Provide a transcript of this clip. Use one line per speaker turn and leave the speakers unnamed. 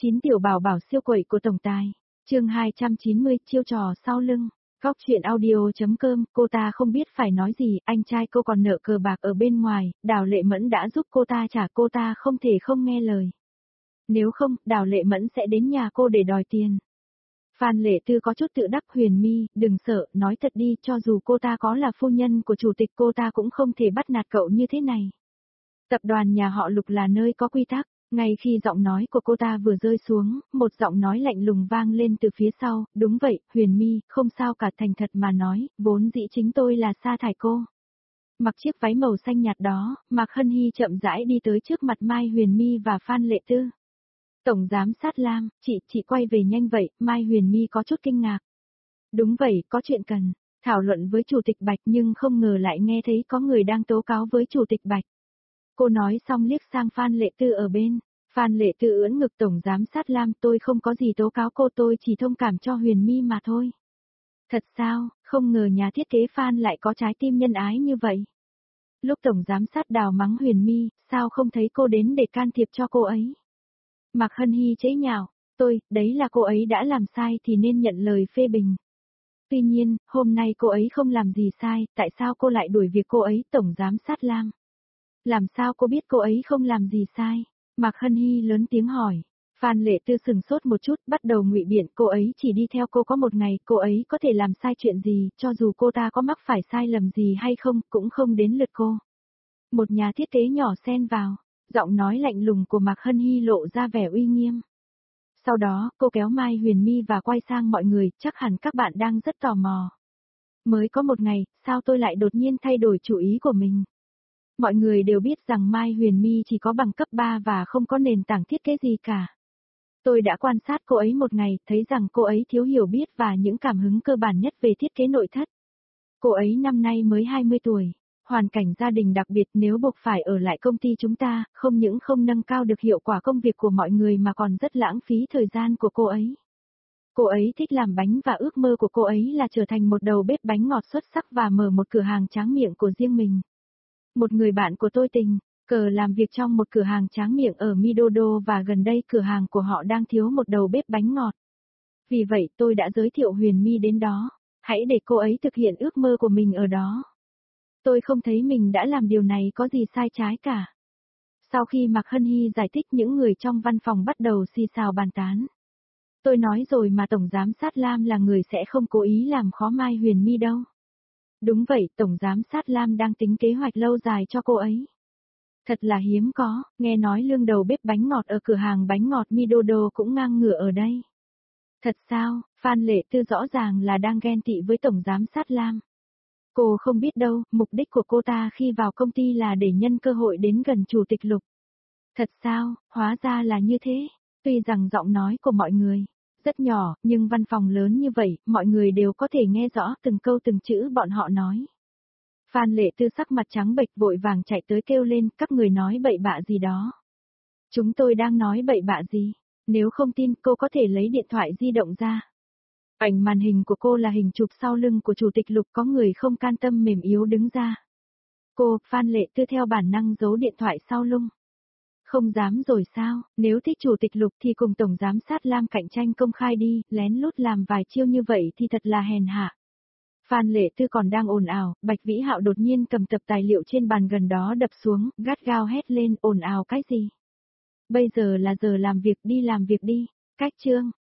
9 tiểu bảo bảo siêu quậy của tổng tài. Chương 290, chiêu trò sau lưng. Góc chuyện audio.com, cô ta không biết phải nói gì, anh trai cô còn nợ cờ bạc ở bên ngoài, Đào Lệ Mẫn đã giúp cô ta trả, cô ta không thể không nghe lời. Nếu không, Đào Lệ Mẫn sẽ đến nhà cô để đòi tiền. Phan Lệ Tư có chút tự đắc. Huyền My, đừng sợ, nói thật đi, cho dù cô ta có là phu nhân của chủ tịch cô ta cũng không thể bắt nạt cậu như thế này. Tập đoàn nhà họ Lục là nơi có quy tắc. Ngay khi giọng nói của cô ta vừa rơi xuống, một giọng nói lạnh lùng vang lên từ phía sau, đúng vậy, Huyền My, không sao cả, thành thật mà nói, vốn dĩ chính tôi là sa thải cô. Mặc chiếc váy màu xanh nhạt đó, Mạc Hân Hy chậm rãi đi tới trước mặt Mai Huyền My và Phan Lệ Tư. Tổng giám sát Lam, chị quay về nhanh vậy, Mai Huyền My có chút kinh ngạc. Đúng vậy, có chuyện cần, thảo luận với Chủ tịch Bạch nhưng không ngờ lại nghe thấy có người đang tố cáo với Chủ tịch Bạch. Cô nói xong liếc sang Phan Lệ Tư ở bên. Phan Lệ Tư ưỡn ngực. Tổng giám sát Lam, tôi không có gì tố cáo cô, tôi chỉ thông cảm cho Huyền My mà thôi. Thật sao, không ngờ nhà thiết kế Phan lại có trái tim nhân ái như vậy. Lúc tổng giám sát Đào mắng Huyền My, sao không thấy cô đến để can thiệp cho cô ấy? Mạc Hân Hy chế nhạo, đấy là cô ấy đã làm sai thì nên nhận lời phê bình. Tuy nhiên, hôm nay cô ấy không làm gì sai, tại sao cô lại đuổi việc cô ấy? Tổng giám sát Lam. Làm sao cô biết cô ấy không làm gì sai? Mạc Hân Hy lớn tiếng hỏi. Phan Lệ Tư sừng sốt một chút, bắt đầu ngụy biện, cô ấy chỉ đi theo cô có một ngày, cô ấy có thể làm sai chuyện gì, cho dù cô ta có mắc phải sai lầm gì hay không, cũng không đến lượt cô. Một nhà thiết kế nhỏ xen vào, giọng nói lạnh lùng của Mạc Hân Hy lộ ra vẻ uy nghiêm. Sau đó, cô kéo Mai Huyền My và quay sang mọi người, chắc hẳn các bạn đang rất tò mò. Mới có một ngày, sao tôi lại đột nhiên thay đổi chủ ý của mình? Mọi người đều biết rằng Mai Huyền My chỉ có bằng cấp 3 và không có nền tảng thiết kế gì cả. Tôi đã quan sát cô ấy một ngày, thấy rằng cô ấy thiếu hiểu biết và những cảm hứng cơ bản nhất về thiết kế nội thất. Cô ấy năm nay mới 20 tuổi, hoàn cảnh gia đình đặc biệt, nếu buộc phải ở lại công ty chúng ta, không những không nâng cao được hiệu quả công việc của mọi người mà còn rất lãng phí thời gian của cô ấy. Cô ấy thích làm bánh và ước mơ của cô ấy là trở thành một đầu bếp bánh ngọt xuất sắc và mở một cửa hàng tráng miệng của riêng mình. Một người bạn của tôi tình cờ làm việc trong một cửa hàng tráng miệng ở Midodo và gần đây cửa hàng của họ đang thiếu một đầu bếp bánh ngọt. Vì vậy tôi đã giới thiệu Huyền My đến đó, hãy để cô ấy thực hiện ước mơ của mình ở đó. Tôi không thấy mình đã làm điều này có gì sai trái cả. Sau khi Mạc Hân Hy giải thích, những người trong văn phòng bắt đầu xì xào bàn tán. Tôi nói rồi mà Tổng giám sát Lam là người sẽ không cố ý làm khó Mai Huyền My đâu. Đúng vậy, Tổng giám sát Lam đang tính kế hoạch lâu dài cho cô ấy. Thật là hiếm có, nghe nói lương đầu bếp bánh ngọt ở cửa hàng bánh ngọt Midodo cũng ngang ngửa ở đây. Thật sao? Phan Lệ Tư rõ ràng là đang ghen tị với Tổng giám sát Lam. Cô không biết đâu, mục đích của cô ta khi vào công ty là để nhân cơ hội đến gần Chủ tịch Lục. Thật sao? Hóa ra là như thế. Tuy rằng giọng nói của mọi người rất nhỏ, nhưng văn phòng lớn như vậy, mọi người đều có thể nghe rõ từng câu từng chữ bọn họ nói. Phan Lệ Tư sắc mặt trắng bệch vội vàng chạy tới kêu lên, các người nói bậy bạ gì đó. Chúng tôi đang nói bậy bạ gì? Nếu không tin, cô có thể lấy điện thoại di động ra. Ảnh màn hình của cô là hình chụp sau lưng của Chủ tịch Lục, có người không can tâm mềm yếu đứng ra. Cô, Phan Lệ Tư theo bản năng giấu điện thoại sau lưng. Không dám rồi sao, nếu thích Chủ tịch Lục thì cùng Tổng giám sát Lam cạnh tranh công khai đi, lén lút làm vài chiêu như vậy thì thật là hèn hạ. Phan Lệ Tư còn đang ồn ào, Bạch Vĩ Hạo đột nhiên cầm tập tài liệu trên bàn gần đó đập xuống, gắt gao hét lên, ồn ào cái gì? Bây giờ là giờ làm việc, đi làm việc đi. Cách chương